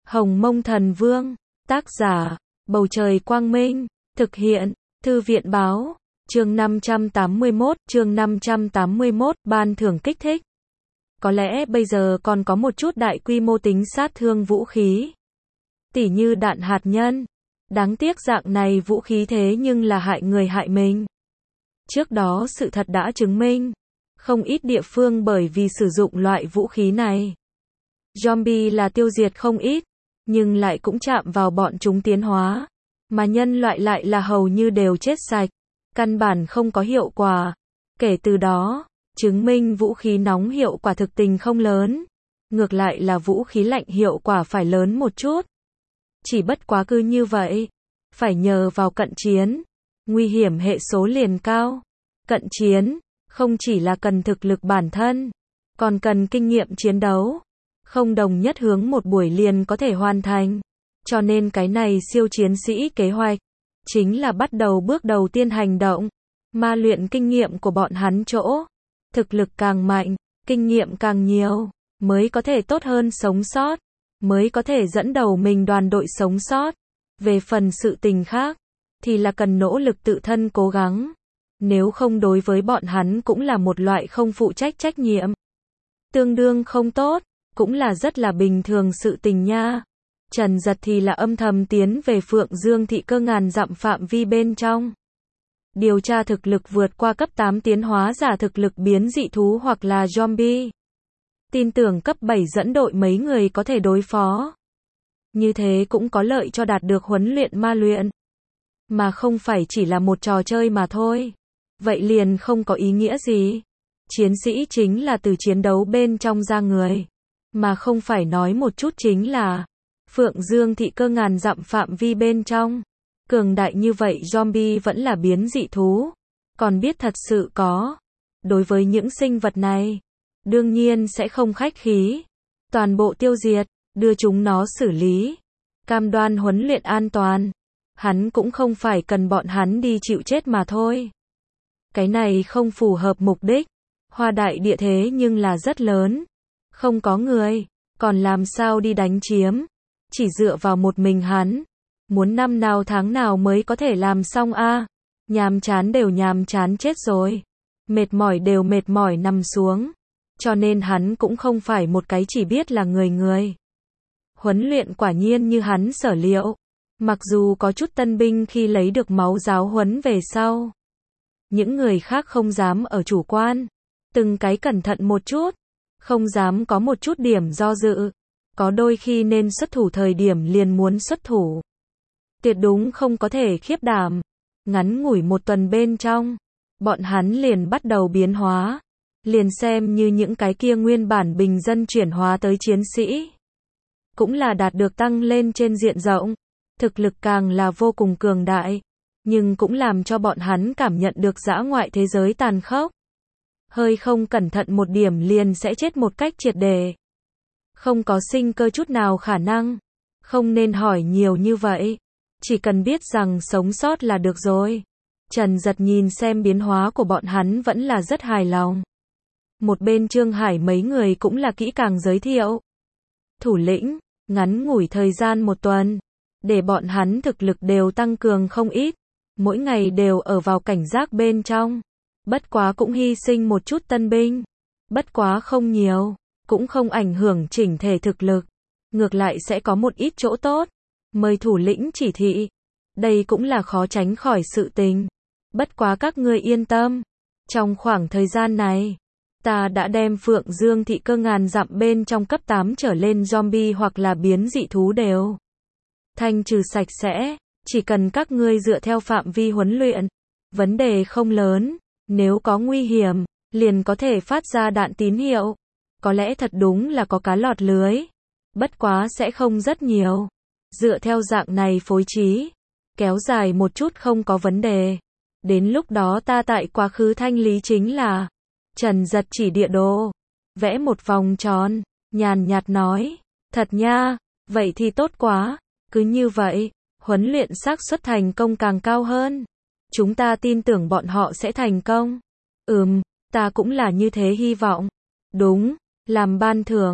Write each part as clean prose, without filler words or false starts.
Hồng Mông Thần Vương, tác giả, Bầu Trời Quang Minh, thực hiện, Thư viện Báo, chương 581, ban thưởng kích thích. Có lẽ bây giờ còn có một chút đại quy mô tính sát thương vũ khí. Tỉ như đạn hạt nhân. Đáng tiếc dạng này vũ khí thế nhưng là hại người hại mình. Trước đó sự thật đã chứng minh, không ít địa phương bởi vì sử dụng loại vũ khí này. Zombie là tiêu diệt không ít, nhưng lại cũng chạm vào bọn chúng tiến hóa. Mà nhân loại lại là hầu như đều chết sạch, căn bản không có hiệu quả. Kể từ đó, chứng minh vũ khí nóng hiệu quả thực tình không lớn. Ngược lại là vũ khí lạnh hiệu quả phải lớn một chút. Chỉ bất quá cứ như vậy, phải nhờ vào cận chiến. Nguy hiểm hệ số liền cao. Cận chiến, không chỉ là cần thực lực bản thân, còn cần kinh nghiệm chiến đấu. Không đồng nhất hướng một buổi liền có thể hoàn thành. Cho nên cái này siêu chiến sĩ kế hoạch, chính là bắt đầu bước đầu tiên hành động. Ma luyện kinh nghiệm của bọn hắn chỗ. Thực lực càng mạnh, kinh nghiệm càng nhiều, mới có thể tốt hơn sống sót. Mới có thể dẫn đầu mình đoàn đội sống sót. Về phần sự tình khác, thì là cần nỗ lực tự thân cố gắng. Nếu không đối với bọn hắn cũng là một loại không phụ trách trách nhiệm. Tương đương không tốt, cũng là rất là bình thường sự tình nha. Trần Giật thì là âm thầm tiến về Phượng Dương thị cơ ngàn dặm phạm vi bên trong. Điều tra thực lực vượt qua cấp 8 tiến hóa giả thực lực biến dị thú hoặc là zombie. Tin tưởng cấp 7 dẫn đội mấy người có thể đối phó. Như thế cũng có lợi cho đạt được huấn luyện ma luyện. Mà không phải chỉ là một trò chơi mà thôi. Vậy liền không có ý nghĩa gì. Chiến sĩ chính là từ chiến đấu bên trong ra người. Mà không phải nói một chút chính là Phượng Dương thị cơ ngàn dặm phạm vi bên trong. Cường đại như vậy zombie vẫn là biến dị thú. Còn biết thật sự có. Đối với những sinh vật này, đương nhiên sẽ không khách khí. Toàn bộ tiêu diệt, đưa chúng nó xử lý. Cam đoan huấn luyện an toàn. Hắn cũng không phải cần bọn hắn đi chịu chết mà thôi. Cái này không phù hợp mục đích. Hoa đại địa thế nhưng là rất lớn. Không có người, còn làm sao đi đánh chiếm. Chỉ dựa vào một mình hắn. Muốn năm nào tháng nào mới có thể làm xong a? Nhàm chán đều nhàm chán chết rồi. Mệt mỏi đều mệt mỏi nằm xuống. Cho nên hắn cũng không phải một cái chỉ biết là người. Huấn luyện quả nhiên như hắn sở liệu. Mặc dù có chút tân binh khi lấy được máu giáo huấn về sau. Những người khác không dám ở chủ quan. Từng cái cẩn thận một chút. Không dám có một chút điểm do dự. Có đôi khi nên xuất thủ thời điểm liền muốn xuất thủ. Tuyệt đúng không có thể khiếp đảm. Ngắn ngủi một tuần bên trong, bọn hắn liền bắt đầu biến hóa. Liền xem như những cái kia nguyên bản bình dân chuyển hóa tới chiến sĩ. Cũng là đạt được tăng lên trên diện rộng. Thực lực càng là vô cùng cường đại. Nhưng cũng làm cho bọn hắn cảm nhận được dã ngoại thế giới tàn khốc. Hơi không cẩn thận một điểm liền sẽ chết một cách triệt để. Không có sinh cơ chút nào khả năng. Không nên hỏi nhiều như vậy. Chỉ cần biết rằng sống sót là được rồi. Trần Giật nhìn xem biến hóa của bọn hắn vẫn là rất hài lòng. Một bên Trương Hải mấy người cũng là kỹ càng giới thiệu. Thủ lĩnh, ngắn ngủi thời gian một tuần. Để bọn hắn thực lực đều tăng cường không ít. Mỗi ngày đều ở vào cảnh giác bên trong. Bất quá cũng hy sinh một chút tân binh. Bất quá không nhiều. Cũng không ảnh hưởng chỉnh thể thực lực. Ngược lại sẽ có một ít chỗ tốt. Mời thủ lĩnh chỉ thị. Đây cũng là khó tránh khỏi sự tình. Bất quá các ngươi yên tâm. Trong khoảng thời gian này, ta đã đem Phượng Dương thị cơ ngàn dặm bên trong cấp 8 trở lên zombie hoặc là biến dị thú đều thanh trừ sạch sẽ. Chỉ cần các ngươi dựa theo phạm vi huấn luyện. Vấn đề không lớn. Nếu có nguy hiểm, liền có thể phát ra đạn tín hiệu. Có lẽ thật đúng là có cá lọt lưới. Bất quá sẽ không rất nhiều. Dựa theo dạng này phối trí, kéo dài một chút không có vấn đề. Đến lúc đó ta tại quá khứ thanh lý chính là. Trần Giật chỉ địa đồ. Vẽ một vòng tròn. Nhàn nhạt nói. Thật nha, vậy thì tốt quá. Cứ như vậy, huấn luyện xác suất thành công càng cao hơn. Chúng ta tin tưởng bọn họ sẽ thành công. Ta cũng là như thế hy vọng. Đúng, làm ban thưởng.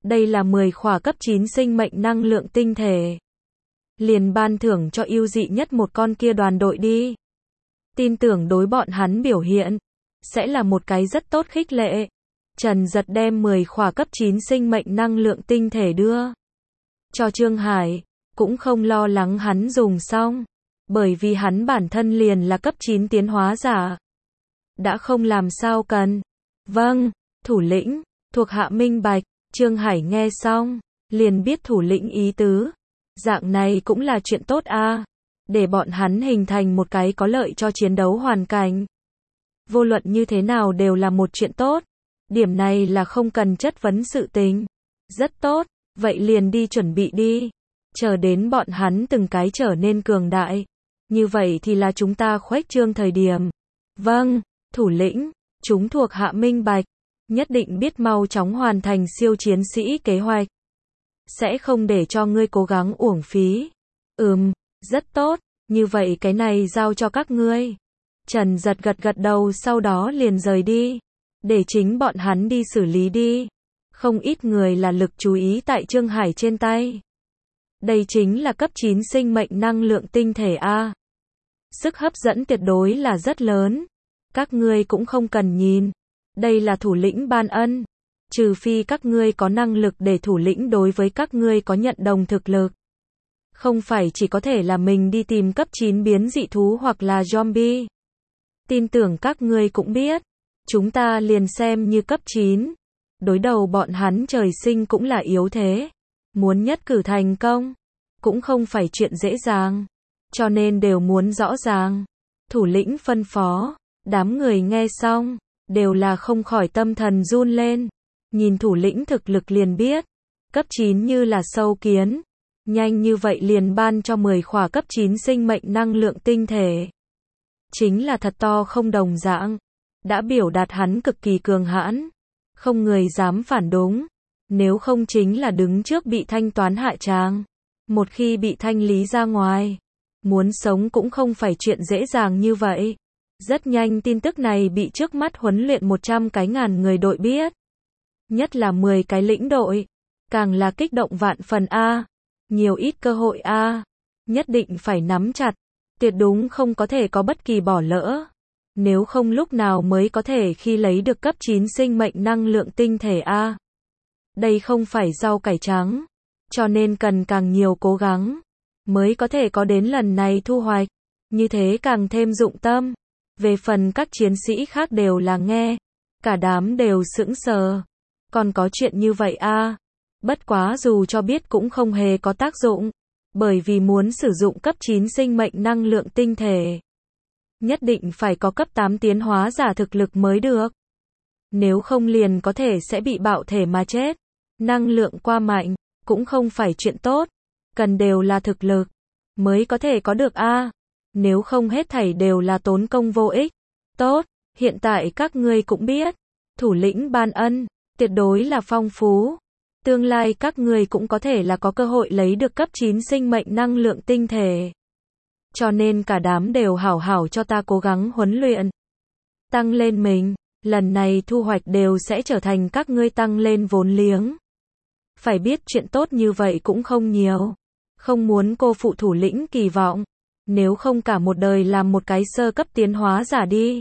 Đây là 10 khỏa cấp 9 sinh mệnh năng lượng tinh thể. Liền ban thưởng cho ưu dị nhất một con kia đoàn đội đi. Tin tưởng đối bọn hắn biểu hiện sẽ là một cái rất tốt khích lệ. Trần Giật đem 10 khỏa cấp 9 sinh mệnh năng lượng tinh thể đưa cho Trương Hải, cũng không lo lắng hắn dùng xong, bởi vì hắn bản thân liền là cấp 9 tiến hóa giả. Đã không làm sao cần. Vâng, thủ lĩnh, thuộc hạ minh bạch. Trương Hải nghe xong, liền biết thủ lĩnh ý tứ. Dạng này cũng là chuyện tốt a, để bọn hắn hình thành một cái có lợi cho chiến đấu hoàn cảnh. Vô luận như thế nào đều là một chuyện tốt. Điểm này là không cần chất vấn sự tình. Rất tốt, vậy liền đi chuẩn bị đi. Chờ đến bọn hắn từng cái trở nên cường đại. Như vậy thì là chúng ta khuếch trương thời điểm. Vâng, thủ lĩnh, chúng thuộc hạ minh bạch. Nhất định biết mau chóng hoàn thành siêu chiến sĩ kế hoạch. Sẽ không để cho ngươi cố gắng uổng phí. Rất tốt, như vậy cái này giao cho các ngươi. Trần Giật gật gật đầu sau đó liền rời đi. Để chính bọn hắn đi xử lý đi. Không ít người là lực chú ý tại Trương Hải trên tay. Đây chính là cấp 9 sinh mệnh năng lượng tinh thể A. Sức hấp dẫn tuyệt đối là rất lớn. Các ngươi cũng không cần nhìn. Đây là thủ lĩnh ban ân. Trừ phi các ngươi có năng lực để thủ lĩnh đối với các ngươi có nhận đồng thực lực. Không phải chỉ có thể là mình đi tìm cấp 9 biến dị thú hoặc là zombie. Tin tưởng các ngươi cũng biết. Chúng ta liền xem như cấp 9. Đối đầu bọn hắn trời sinh cũng là yếu thế. Muốn nhất cử thành công. Cũng không phải chuyện dễ dàng. Cho nên đều muốn rõ ràng. Thủ lĩnh phân phó. Đám người nghe xong. Đều là không khỏi tâm thần run lên. Nhìn thủ lĩnh thực lực liền biết. Cấp 9 như là sâu kiến. Nhanh như vậy liền ban cho 10 khỏa cấp 9 sinh mệnh năng lượng tinh thể. Chính là thật to không đồng dạng. Đã biểu đạt hắn cực kỳ cường hãn. Không người dám phản đúng. Nếu không chính là đứng trước bị thanh toán hạ tràng. Một khi bị thanh lý ra ngoài. Muốn sống cũng không phải chuyện dễ dàng như vậy. Rất nhanh tin tức này bị trước mắt huấn luyện 100 cái ngàn người đội biết. Nhất là 10 cái lĩnh đội. Càng là kích động vạn phần A. Nhiều ít cơ hội A. Nhất định phải nắm chặt. Tuyệt đúng không có thể có bất kỳ bỏ lỡ. Nếu không lúc nào mới có thể khi lấy được cấp 9 sinh mệnh năng lượng tinh thể A. Đây không phải rau cải trắng. Cho nên cần càng nhiều cố gắng. Mới có thể có đến lần này thu hoạch. Như thế càng thêm dụng tâm. Về phần các chiến sĩ khác đều là nghe. Cả đám đều sững sờ. Còn có chuyện như vậy a? Bất quá dù cho biết cũng không hề có tác dụng. Bởi vì muốn sử dụng cấp 9 sinh mệnh năng lượng tinh thể. Nhất định phải có cấp 8 tiến hóa giả thực lực mới được. Nếu không liền có thể sẽ bị bạo thể mà chết. Năng lượng qua mạnh. Cũng không phải chuyện tốt. Cần đều là thực lực. Mới có thể có được a. Nếu không hết thảy đều là tốn công vô ích. Tốt, hiện tại các ngươi cũng biết. Thủ lĩnh ban ân. Tuyệt đối là phong phú. Tương lai các ngươi cũng có thể là có cơ hội lấy được cấp 9 sinh mệnh năng lượng tinh thể. Cho nên cả đám đều hảo hảo cho ta cố gắng huấn luyện. Tăng lên mình. Lần này thu hoạch đều sẽ trở thành các ngươi tăng lên vốn liếng. Phải biết chuyện tốt như vậy cũng không nhiều. Không muốn cô phụ thủ lĩnh kỳ vọng. Nếu không cả một đời làm một cái sơ cấp tiến hóa giả đi.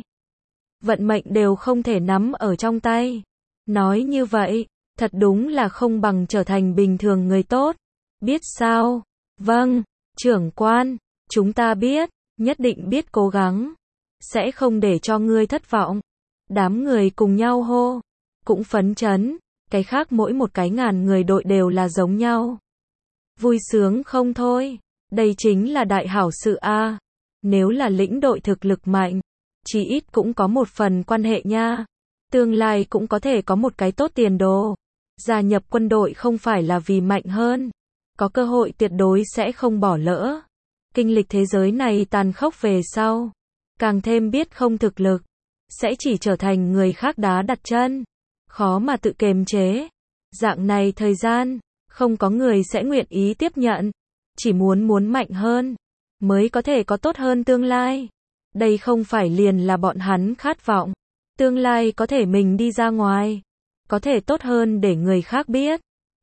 Vận mệnh đều không thể nắm ở trong tay. Nói như vậy, thật đúng là không bằng trở thành bình thường người tốt. Biết sao? Vâng, trưởng quan, chúng ta biết, nhất định biết cố gắng. Sẽ không để cho ngươi thất vọng. Đám người cùng nhau hô. Cũng phấn chấn. Cái khác mỗi một cái ngàn người đội đều là giống nhau. Vui sướng không thôi. Đây chính là đại hảo sự a. Nếu là lĩnh đội thực lực mạnh, chí ít cũng có một phần quan hệ nha. Tương lai cũng có thể có một cái tốt tiền đồ. Gia nhập quân đội không phải là vì mạnh hơn. Có cơ hội tuyệt đối sẽ không bỏ lỡ. Kinh lịch thế giới này tàn khốc về sau. Càng thêm biết không thực lực. Sẽ chỉ trở thành người khác đá đặt chân. Khó mà tự kiềm chế. Dạng này thời gian, không có người sẽ nguyện ý tiếp nhận. Chỉ muốn mạnh hơn. Mới có thể có tốt hơn tương lai. Đây không phải liền là bọn hắn khát vọng. Tương lai có thể mình đi ra ngoài. Có thể tốt hơn để người khác biết.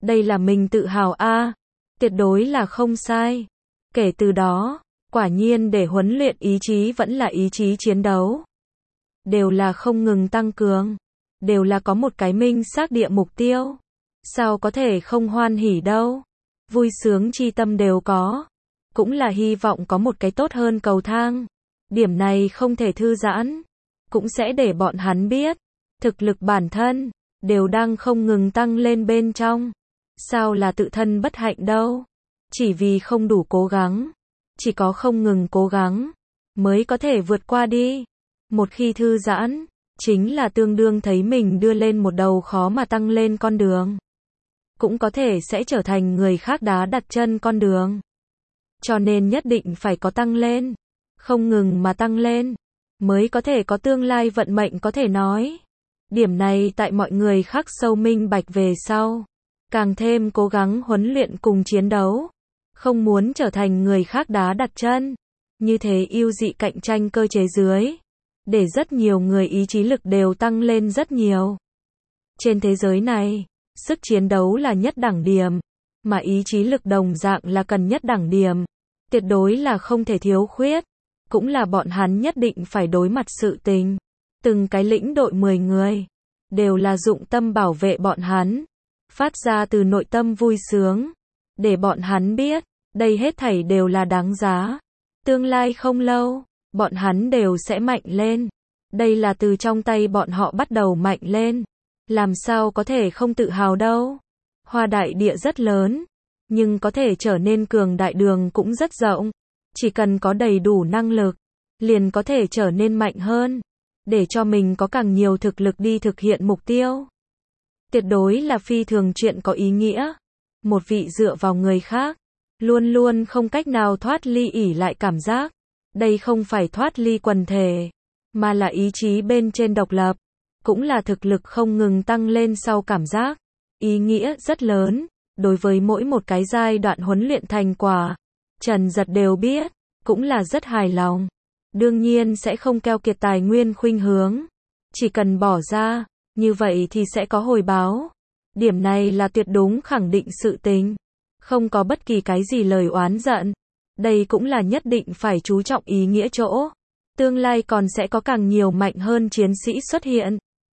Đây là mình tự hào a, tuyệt đối là không sai. Kể từ đó, quả nhiên để huấn luyện ý chí vẫn là ý chí chiến đấu. Đều là không ngừng tăng cường, đều là có một cái minh xác địa mục tiêu. Sao có thể không hoan hỉ đâu? Vui sướng chi tâm đều có, cũng là hy vọng có một cái tốt hơn cầu thang. Điểm này không thể thư giãn, cũng sẽ để bọn hắn biết, thực lực bản thân đều đang không ngừng tăng lên bên trong. Sao là tự thân bất hạnh đâu? Chỉ vì không đủ cố gắng, chỉ có không ngừng cố gắng mới có thể vượt qua đi. Một khi thư giãn, chính là tương đương thấy mình đưa lên một đầu khó mà tăng lên con đường. Cũng có thể sẽ trở thành người khác đá đặt chân con đường. Cho nên nhất định phải có tăng lên, không ngừng mà tăng lên, mới có thể có tương lai vận mệnh có thể nói. Điểm này tại mọi người khắc sâu minh bạch về sau, càng thêm cố gắng huấn luyện cùng chiến đấu, không muốn trở thành người khác đá đặt chân. Như thế ưu dị cạnh tranh cơ chế dưới, để rất nhiều người ý chí lực đều tăng lên rất nhiều. Trên thế giới này, sức chiến đấu là nhất đẳng điểm, mà ý chí lực đồng dạng là cần nhất đẳng điểm, tuyệt đối là không thể thiếu khuyết, cũng là bọn hắn nhất định phải đối mặt sự tình. Từng cái lĩnh đội 10 người, đều là dụng tâm bảo vệ bọn hắn, phát ra từ nội tâm vui sướng, để bọn hắn biết, đây hết thảy đều là đáng giá. Tương lai không lâu, bọn hắn đều sẽ mạnh lên. Đây là từ trong tay bọn họ bắt đầu mạnh lên. Làm sao có thể không tự hào đâu. Hoa đại địa rất lớn, nhưng có thể trở nên cường đại đường cũng rất rộng. Chỉ cần có đầy đủ năng lực, liền có thể trở nên mạnh hơn, để cho mình có càng nhiều thực lực đi thực hiện mục tiêu. Tuyệt đối là phi thường chuyện có ý nghĩa. Một vị dựa vào người khác, luôn luôn không cách nào thoát ly ỷ lại cảm giác. Đây không phải thoát ly quần thể, mà là ý chí bên trên độc lập, cũng là thực lực không ngừng tăng lên sau cảm giác. Ý nghĩa rất lớn, đối với mỗi một cái giai đoạn huấn luyện thành quả, Trần Giật đều biết, cũng là rất hài lòng. Đương nhiên sẽ không keo kiệt tài nguyên khuynh hướng, chỉ cần bỏ ra, như vậy thì sẽ có hồi báo. Điểm này là tuyệt đúng khẳng định sự tình, không có bất kỳ cái gì lời oán giận. Đây cũng là nhất định phải chú trọng ý nghĩa chỗ. Tương lai còn sẽ có càng nhiều mạnh hơn chiến sĩ xuất hiện.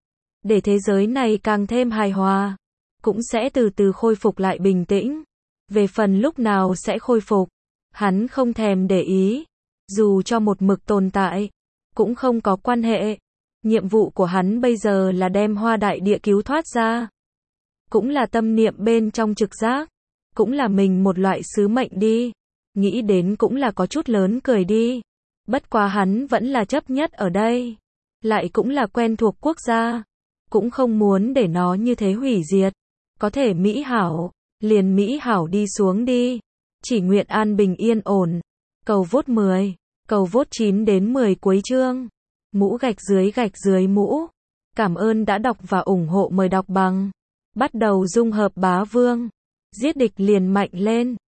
Để thế giới này càng thêm hài hòa, cũng sẽ từ từ khôi phục lại bình tĩnh. Về phần lúc nào sẽ khôi phục, hắn không thèm để ý. Dù cho một mực tồn tại, cũng không có quan hệ. Nhiệm vụ của hắn bây giờ là đem Hoa Đại Địa cứu thoát ra. Cũng là tâm niệm bên trong trực giác, cũng là mình một loại sứ mệnh đi. Nghĩ đến cũng là có chút lớn cười đi. Bất quá hắn vẫn là chấp nhất ở đây. Lại cũng là quen thuộc quốc gia. Cũng không muốn để nó như thế hủy diệt. Có thể mỹ hảo, liền mỹ hảo đi xuống đi. Chỉ nguyện an bình yên ổn. Cầu vote 10, cầu vote 9 đến 10 cuối chương. Mũ gạch dưới mũ. Cảm ơn đã đọc và ủng hộ, mời đọc bằng. Bắt đầu dung hợp bá vương. Giết địch liền mạnh lên.